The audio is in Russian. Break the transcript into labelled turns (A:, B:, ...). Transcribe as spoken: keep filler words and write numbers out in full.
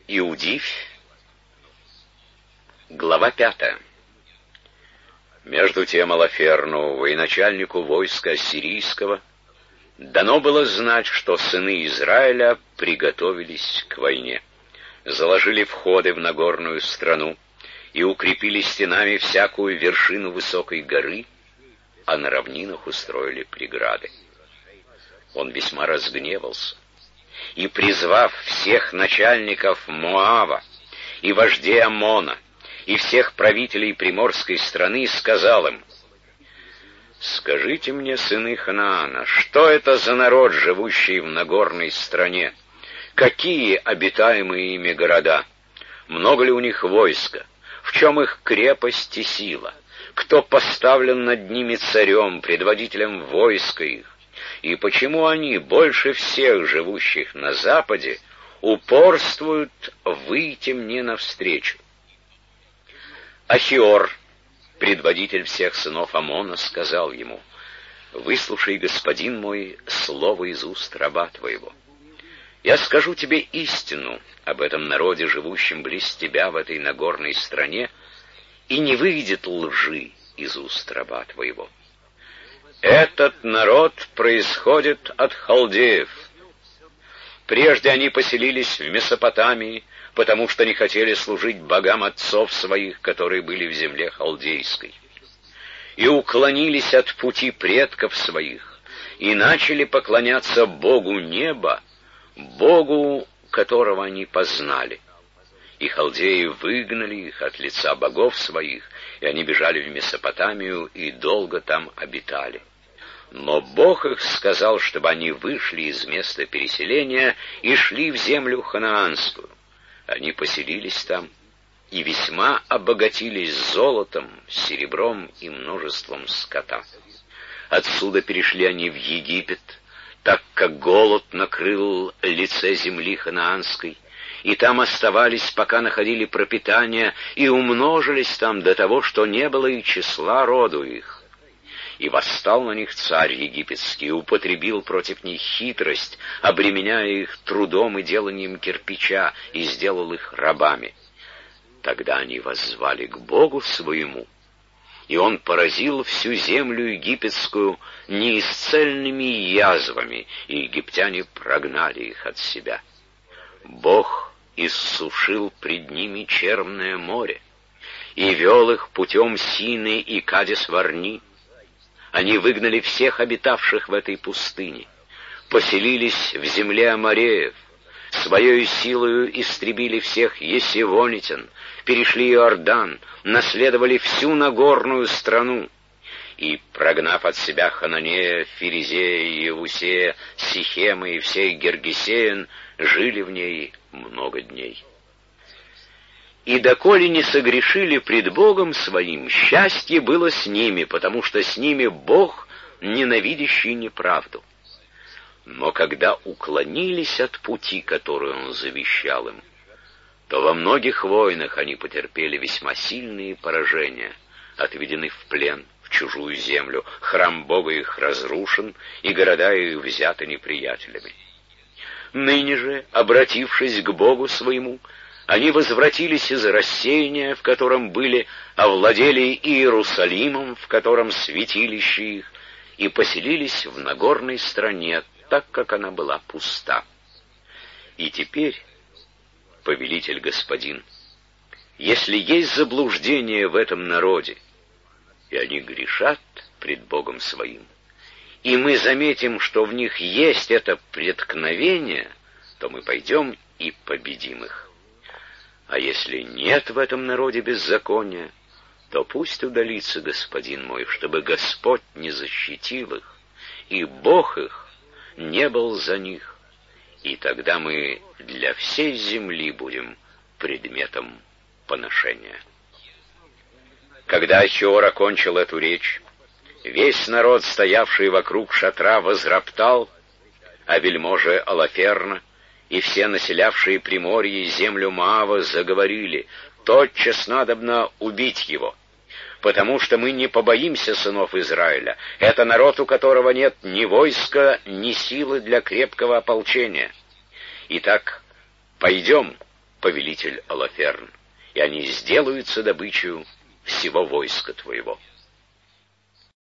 A: Иудивь. Глава пятая. Между тем Алаферну, военачальнику войска ассирийского, дано было знать, что сыны Израиля приготовились к войне, заложили входы в Нагорную страну и укрепили стенами всякую вершину высокой горы, а на равнинах устроили преграды. Он весьма разгневался и, призвав всех начальников Моава и вождей Аммона и всех правителей приморской страны, сказал им: «Скажите мне, сыны Ханаана, что это за народ, живущий в Нагорной стране? Какие обитаемые ими города? Много ли у них войска? В чем их крепость и сила? Кто поставлен над ними царем, предводителем войска их? И почему они, больше всех живущих на западе, упорствуют выйти мне навстречу?» Ахиор, предводитель всех сынов Аммона, сказал ему: «Выслушай, господин мой, слово из уст раба твоего. Я скажу тебе истину об этом народе, живущем близ тебя в этой Нагорной стране, и не выйдет лжи из уст раба твоего. Этот народ происходит от халдеев. Прежде они поселились в Месопотамии, потому что не хотели служить богам отцов своих, которые были в земле халдейской, и уклонились от пути предков своих, и начали поклоняться Богу неба, Богу, которого они познали. И халдеи выгнали их от лица богов своих, и они бежали в Месопотамию и долго там обитали. Но Бог их сказал, чтобы они вышли из места переселения и шли в землю ханаанскую. Они поселились там и весьма обогатились золотом, серебром и множеством скота. Отсюда перешли они в Египет, так как голод накрыл лице земли ханаанской, и там оставались, пока находили пропитание, и умножились там до того, что не было и числа роду их. И восстал на них царь египетский, употребил против них хитрость, обременяя их трудом и деланием кирпича, и сделал их рабами. Тогда они воззвали к Богу своему, и он поразил всю землю египетскую неисцельными язвами, и египтяне прогнали их от себя. Бог иссушил пред ними Черное море и вел их путем Сины и Кадес-Варни. Они выгнали всех обитавших в этой пустыне, поселились в земле амореев, своею силою истребили всех есевонитян, перешли Иордан, наследовали всю Нагорную страну, и, прогнав от себя Хананея, Ферезея, Иевусея, Сихема и всех Гергесеян, жили в ней много дней. И доколе не согрешили пред Богом своим, счастье было с ними, потому что с ними Бог, ненавидящий неправду. Но когда уклонились от пути, который Он завещал им, то во многих войнах они потерпели весьма сильные поражения, отведены в плен, в чужую землю, храм Бога их разрушен, и города их взяты неприятелями. Ныне же, обратившись к Богу своему, они возвратились из рассеяния, в котором были, овладели Иерусалимом, в котором святилище их, и поселились в Нагорной стране, так как она была пуста. И теперь, повелитель господин, если есть заблуждение в этом народе, и они грешат пред Богом своим, и мы заметим, что в них есть это преткновение, то мы пойдем и победим их. А если нет в этом народе беззакония, то пусть удалится господин мой, чтобы Господь не защитил их, и Бог их не был за них, и тогда мы для всей земли будем предметом поношения». Когда Ахиор окончил эту речь, весь народ, стоявший вокруг шатра, возроптал, а вельможи Алаферна и все населявшие Приморье и землю Моава заговорили: «Тотчас надобно убить его, потому что мы не побоимся сынов Израиля. Это народ, у которого нет ни войска, ни силы для крепкого ополчения. Итак, пойдем повелитель Олаферн, и они сделаются добычей всего войска твоего».